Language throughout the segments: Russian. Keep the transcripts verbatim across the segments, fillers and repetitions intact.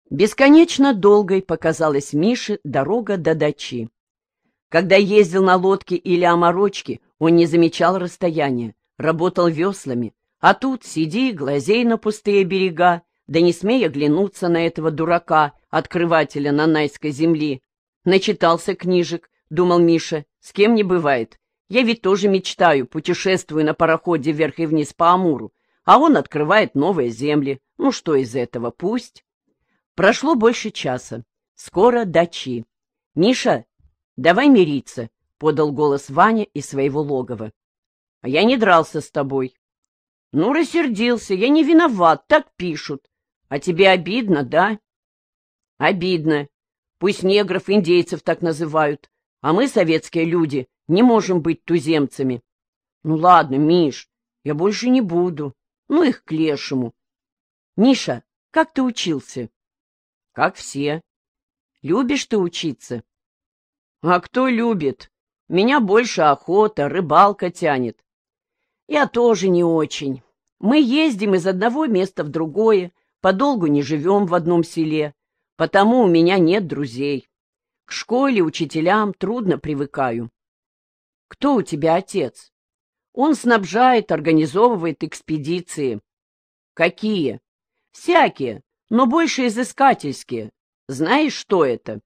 Бесконечно долгой показалась Мише дорога до дачи. Когда ездил на лодке или оморочке, он не замечал расстояния, работал веслами, а тут сиди, глазей на пустые берега, да не смей оглянуться на этого дурака, открывателя нанайской земли. Начитался книжек, думал Миша, с кем не бывает. Я ведь тоже мечтаю, путешествую на пароходе вверх и вниз по Амуру, а он открывает новые земли. Ну что из этого, пусть. Прошло больше часа. Скоро дачи. — Миша, давай мириться, — подал голос Ваня из своего логова. — А я не дрался с тобой. — Ну, рассердился, я не виноват, так пишут. А тебе обидно, да? — Обидно. Пусть негров, индейцев так называют, а мы, советские люди, не можем быть туземцами. — Ну ладно, Миш, я больше не буду. Ну их к лешему. — Миша, как ты учился? — Как все. — Любишь ты учиться? — А кто любит? Меня больше охота, рыбалка тянет. — Я тоже не очень. Мы ездим из одного места в другое, подолгу не живем в одном селе, потому у меня нет друзей. К школе, учителям трудно привыкаю. — Кто у тебя отец? — Он снабжает, организовывает экспедиции. — Какие? — Всякие, но больше изыскательские. Знаешь, что это?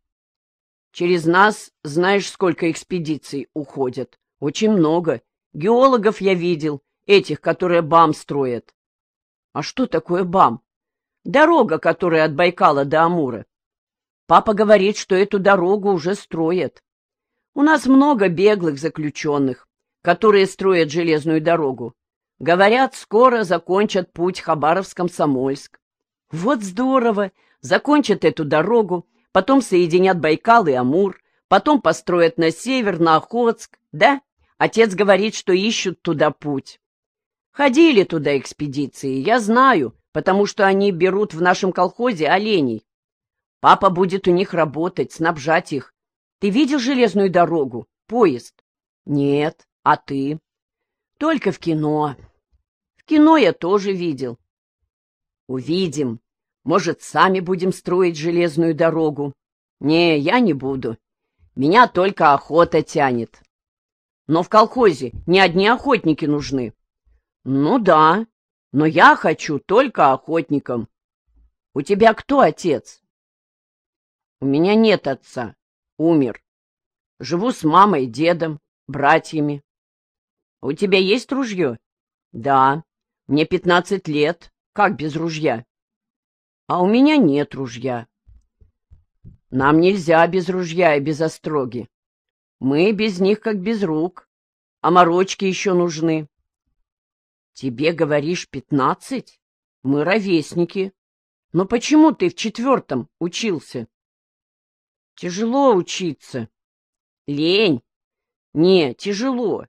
Через нас знаешь, сколько экспедиций уходят. Очень много. Геологов я видел, этих, которые БАМ строят. А что такое БАМ? Дорога, которая от Байкала до Амура. Папа говорит, что эту дорогу уже строят. У нас много беглых заключенных, которые строят железную дорогу. Говорят, скоро закончат путь Хабаровск-Комсомольск. Вот здорово! Закончат эту дорогу, потом соединят Байкал и Амур, потом построят на север, на Охотск, да? Отец говорит, что ищут туда путь. Ходили туда экспедиции, я знаю, потому что они берут в нашем колхозе оленей. Папа будет у них работать, снабжать их. Ты видел железную дорогу, поезд? Нет, а ты? Только в кино. В кино я тоже видел. Увидим. Может, сами будем строить железную дорогу? Не, я не буду. Меня только охота тянет. Но в колхозе не одни охотники нужны. Ну да, но я хочу только охотникам. У тебя кто отец? У меня нет отца. Умер. Живу с мамой, дедом, братьями. У тебя есть ружье? Да. Мне пятнадцать лет. Как без ружья? А у меня нет ружья. Нам нельзя без ружья и без остроги. Мы без них как без рук. А морочки еще нужны. Тебе, говоришь, пятнадцать? Мы ровесники. Но почему ты в четвертом учился? Тяжело учиться. Лень? Не, тяжело.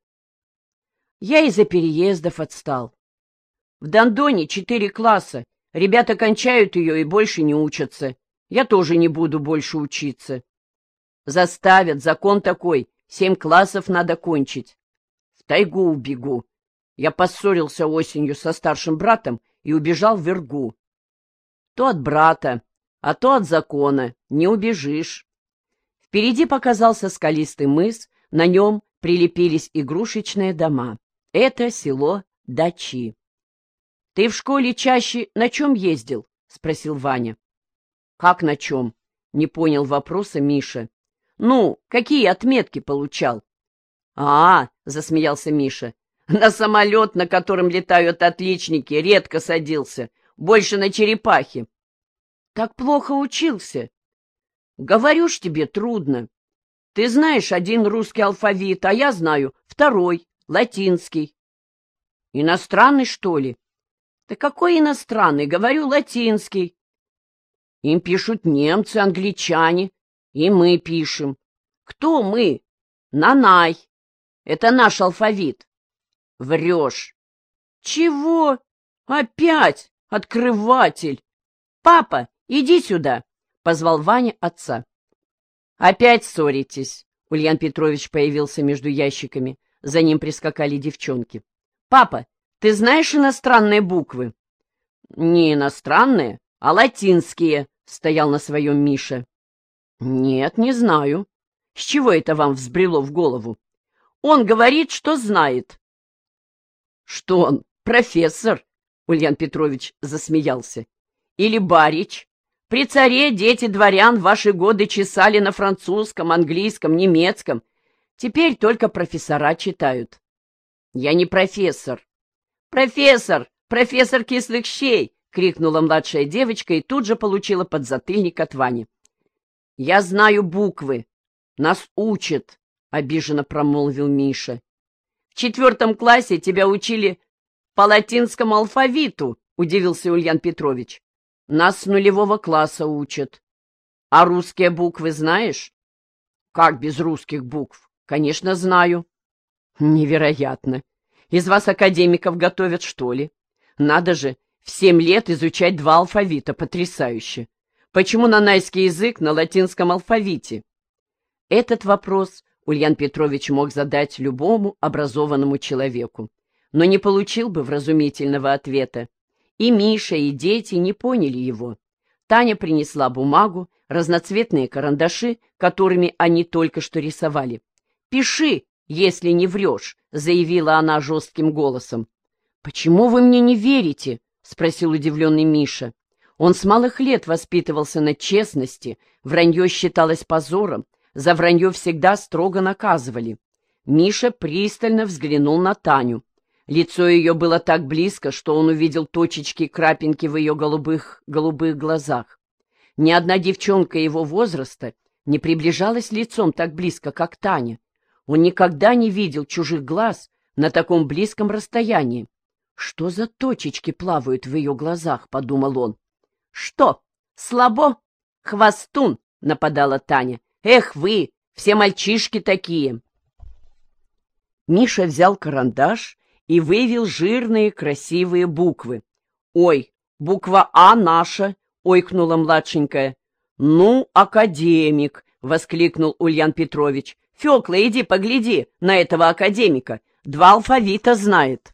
Я из-за переездов отстал. В Дондоне четыре класса. Ребята кончают ее и больше не учатся. Я тоже не буду больше учиться. Заставят, закон такой, семь классов надо кончить. В тайгу убегу. Я поссорился осенью со старшим братом и убежал в Иргу. То от брата, а то от закона, не убежишь. Впереди показался скалистый мыс, на нем прилепились игрушечные дома. Это село Дачи. — Ты в школе чаще на чем ездил? — спросил Ваня. — Как на чем? — не понял вопроса Миша. — Ну, какие отметки получал? — А, — засмеялся Миша, — на самолет, на котором летают отличники, редко садился, больше на черепахе. — Так плохо учился? — Говорю ж тебе, трудно. Ты знаешь один русский алфавит, а я знаю второй, латинский. — Иностранный, что ли? — Да какой иностранный? Говорю, латинский. Им пишут немцы, англичане, и мы пишем. Кто мы? Нанай. Это наш алфавит. Врешь. Чего? Опять открыватель. Папа, иди сюда, позвал Ваня отца. Опять ссоритесь. Ульян Петрович появился между ящиками. За ним прискакали девчонки. Папа, ты знаешь иностранные буквы? Не иностранные, а латинские, — стоял на своем Миша. «Нет, не знаю. С чего это вам взбрело в голову? Он говорит, что знает». «Что он, профессор?» — Ульян Петрович засмеялся. «Или барич? При царе дети дворян в ваши годы чесали на французском, английском, немецком. Теперь только профессора читают». «Я не профессор». «Профессор! Профессор кислых щей!» — крикнула младшая девочка и тут же получила подзатыльник от Вани. «Я знаю буквы. Нас учат», — обиженно промолвил Миша. «В четвертом классе тебя учили по латинскому алфавиту», — удивился Ульян Петрович. «Нас с нулевого класса учат. А русские буквы знаешь?» «Как без русских букв? Конечно, знаю». «Невероятно. Из вас академиков готовят, что ли? Надо же, в семь лет изучать два алфавита. Потрясающе. Почему нанайский язык на латинском алфавите?» Этот вопрос Ульян Петрович мог задать любому образованному человеку, но не получил бы вразумительного ответа. И Миша, и дети не поняли его. Таня принесла бумагу, разноцветные карандаши, которыми они только что рисовали. «Пиши, если не врешь», — заявила она жестким голосом. «Почему вы мне не верите?» — спросил удивленный Миша. Он с малых лет воспитывался на честности, вранье считалось позором, за вранье всегда строго наказывали. Миша пристально взглянул на Таню. Лицо ее было так близко, что он увидел точечки и крапинки в ее голубых, голубых глазах. Ни одна девчонка его возраста не приближалась лицом так близко, как Таня. Он никогда не видел чужих глаз на таком близком расстоянии. «Что за точечки плавают в ее глазах?» — подумал он. «Что, слабо? Хвостун!» — нападала Таня. «Эх вы, все мальчишки такие!» Миша взял карандаш и вывел жирные красивые буквы. «Ой, буква А наша!» — ойкнула младшенькая. «Ну, академик!» — воскликнул Ульян Петрович. «Фёкла, иди погляди на этого академика. Два алфавита знает».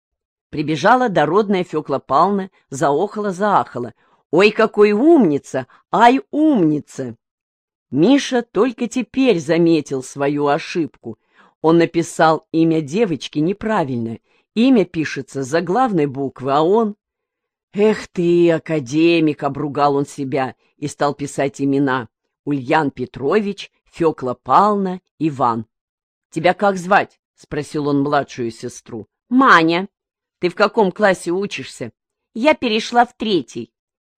Прибежала дородная Фёкла Павловна, заохала-заахала. «Ой, какой умница! Ай, умница!» Миша только теперь заметил свою ошибку. Он написал имя девочки неправильно. Имя пишется за главной буквы, а он... «Эх ты, академик!» — обругал он себя и стал писать имена. Ульян Петрович, Фёкла Павловна, Иван. «Тебя как звать?» — спросил он младшую сестру. «Маня. Ты в каком классе учишься?» «Я перешла в третий».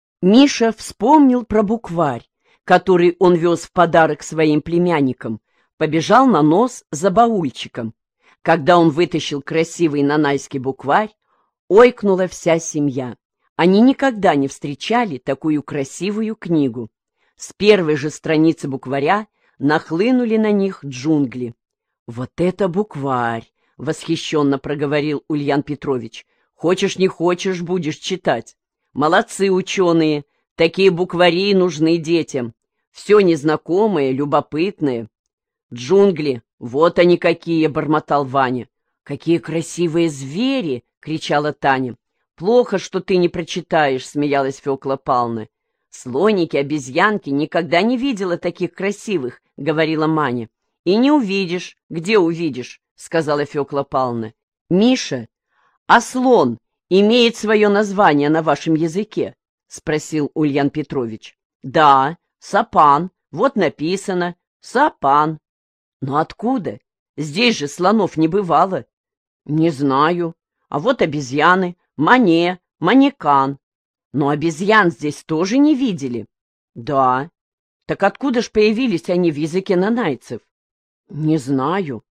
Миша вспомнил про букварь, который он вез в подарок своим племянникам, побежал на нос за баульчиком. Когда он вытащил красивый нанайский букварь, ойкнула вся семья. Они никогда не встречали такую красивую книгу. С первой же страницы букваря нахлынули на них джунгли. «Вот это букварь!» — восхищенно проговорил Ульян Петрович. «Хочешь, не хочешь, будешь читать. Молодцы ученые, такие буквари нужны детям. Все незнакомые, любопытные». «Джунгли, вот они какие!» — бормотал Ваня. «Какие красивые звери!» — кричала Таня. «Плохо, что ты не прочитаешь», — смеялась Фёкла Павловна. «Слоники, обезьянки, никогда не видела таких красивых», — говорила Маня. «И не увидишь. Где увидишь?» — сказала Фёкла Павловна. «Миша, а слон имеет свое название на вашем языке?» — спросил Ульян Петрович. «Да, сапан. Вот написано. Сапан». «Но откуда? Здесь же слонов не бывало». «Не знаю. А вот обезьяны. Мане, манекан. Но обезьян здесь тоже не видели?» «Да. Так откуда ж появились они в языке нанайцев?» «Не знаю».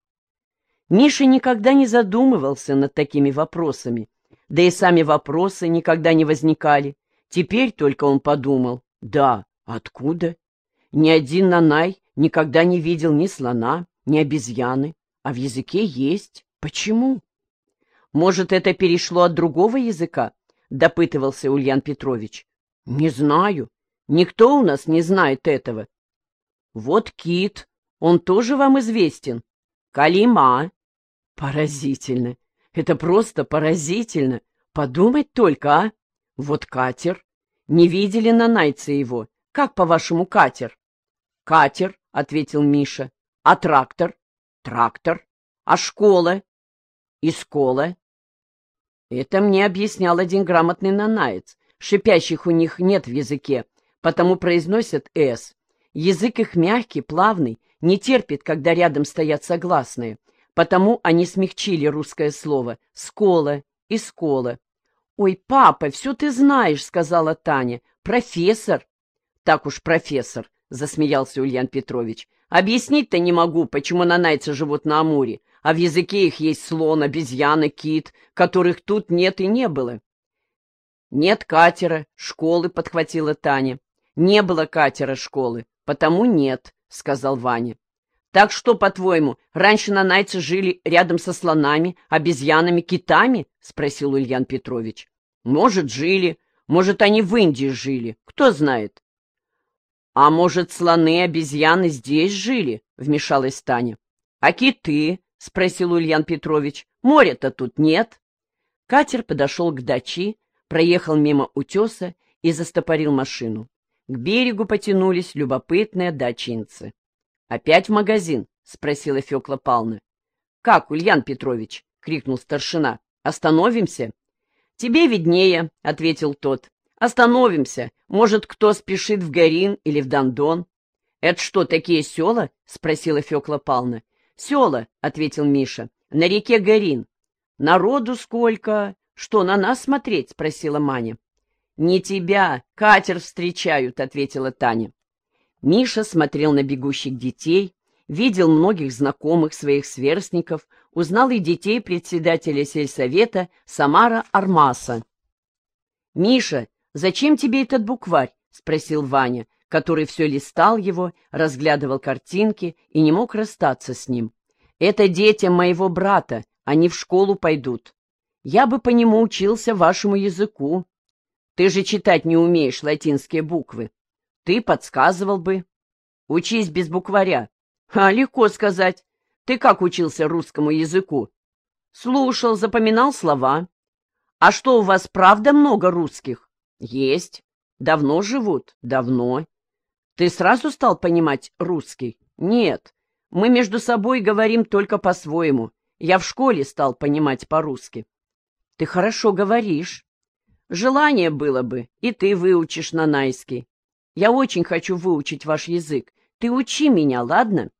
Миша никогда не задумывался над такими вопросами, да и сами вопросы никогда не возникали. Теперь только он подумал: да, откуда? Ни один нанай никогда не видел ни слона, ни обезьяны, а в языке есть. Почему? Может, это перешло от другого языка? Допытывался Ульян Петрович. Не знаю. Никто у нас не знает этого. Вот кит, он тоже вам известен. Калима. Поразительно. Это просто поразительно. Подумать только, а? Вот катер. Не видели нанайца его? Как, по-вашему, катер? Катер, — ответил Миша. А трактор? Трактор. А школа? И школа. Это мне объяснял один грамотный нанаец. Шипящих у них нет в языке, потому произносят «с». Язык их мягкий, плавный, не терпит, когда рядом стоят согласные, потому они смягчили русское слово «скола» и «скола». «Ой, папа, все ты знаешь», — сказала Таня. «Профессор». «Так уж профессор», — засмеялся Ульян Петрович. «Объяснить-то не могу, почему нанайцы живут на Амуре, а в языке их есть слон, обезьяна, кит, которых тут нет и не было». «Нет катера, школы», — подхватила Таня. «Не было катера, школы, потому нет», — сказал Ваня. «Так что, по-твоему, раньше нанайцы жили рядом со слонами, обезьянами, китами?» — спросил Ульян Петрович. «Может, жили, может, они в Индии жили, кто знает». «А может, слоны, обезьяны здесь жили?» — вмешалась Таня. «А киты?» — спросил Ульян Петрович. «Моря-то тут нет». Катер подошел к даче, проехал мимо утеса и застопорил машину. К берегу потянулись любопытные дачинцы. «Опять в магазин?» — спросила Фёкла Павловна. «Как, Ульян Петрович?» — крикнул старшина. «Остановимся?» «Тебе виднее», — ответил тот. «Остановимся. Может, кто спешит в Горин или в Дондон?» «Это что, такие села?» — спросила Фёкла Павловна. «Села», — ответил Миша. «На реке Горин». «Народу сколько? Что, на нас смотреть?» — спросила Маня. «Не тебя, катер встречают», — ответила Таня. Миша смотрел на бегущих детей, видел многих знакомых своих сверстников, узнал и детей председателя сельсовета Самара Армаса. «Миша, зачем тебе этот букварь?» — спросил Ваня, который все листал его, разглядывал картинки и не мог расстаться с ним. «Это детям моего брата, они в школу пойдут. Я бы по нему учился вашему языку. Ты же читать не умеешь латинские буквы. Ты подсказывал бы. Учись без букваря. А, легко сказать. Ты как учился русскому языку? Слушал, запоминал слова. А что, у вас правда много русских? Есть. Давно живут? Давно. Ты сразу стал понимать русский? Нет. Мы между собой говорим только по-своему. Я в школе стал понимать по-русски. Ты хорошо говоришь. Желание было бы, и ты выучишь нанайский. Я очень хочу выучить ваш язык. Ты учи меня, ладно?»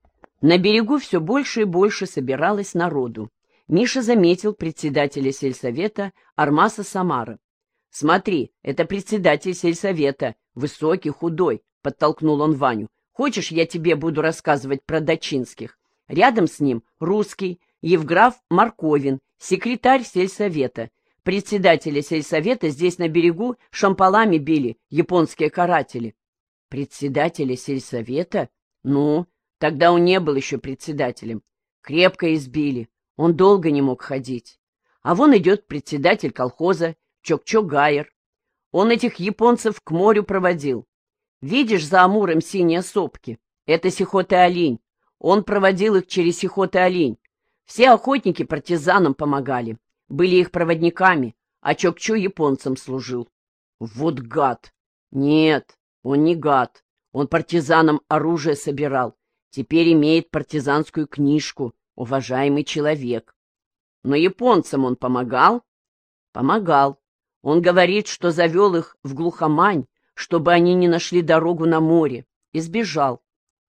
На берегу все больше и больше собиралось народу. Миша заметил председателя сельсовета Армаса Самара. «Смотри, это председатель сельсовета, высокий, худой», — подтолкнул он Ваню. «Хочешь, я тебе буду рассказывать про дачинских? Рядом с ним русский, Евграф Марковин, секретарь сельсовета. Председателя сельсовета здесь на берегу шампалами били японские каратели». «Председателя сельсовета? Ну, тогда он не был еще председателем. Крепко избили, он долго не мог ходить. А вон идет председатель колхоза Чокчо Гайер. Он этих японцев к морю проводил. Видишь за Амуром синие сопки? Это Сихоты-Олень. Он проводил их через Сихоты-Олень. Все охотники партизанам помогали. Были их проводниками, а Чокчо японцам служил. Вот гад! Нет, он не гад. Он партизанам оружие собирал. Теперь имеет партизанскую книжку, уважаемый человек. Но японцам он помогал? Помогал. Он говорит, что завел их в глухомань, чтобы они не нашли дорогу на море, и сбежал.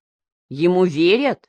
Ему верят?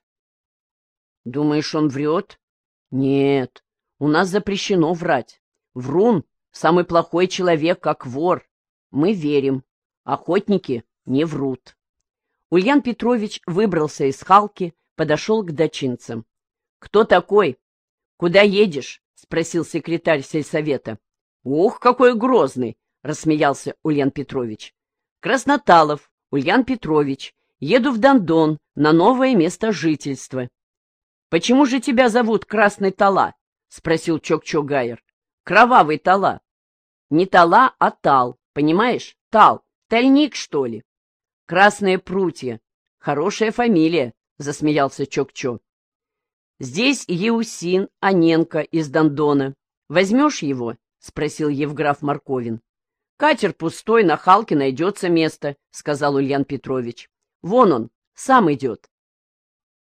Думаешь, он врет? Нет. У нас запрещено врать. Врун — самый плохой человек, как вор. Мы верим. Охотники не врут. Ульян Петрович выбрался из халки, подошел к дачинцам. «Кто такой? Куда едешь?» — спросил секретарь сельсовета. «Ух, какой грозный!» — рассмеялся Ульян Петрович. «Красноталов, Ульян Петрович. Еду в Дондон, на новое место жительства». «Почему же тебя зовут Красный Тала?» — спросил Чокчо Гайер. «Кровавый Тала». «Не Тала, а Тал, понимаешь? Тал. Тальник, что ли?» «Красные прутья. Хорошая фамилия», — засмеялся Чокчо. «Здесь Еусин Аненко из Дондона. Возьмешь его?» — спросил Евграф Марковин. Катер пустой, на Халке найдется место, — сказал Ульян Петрович. Вон он, сам идет.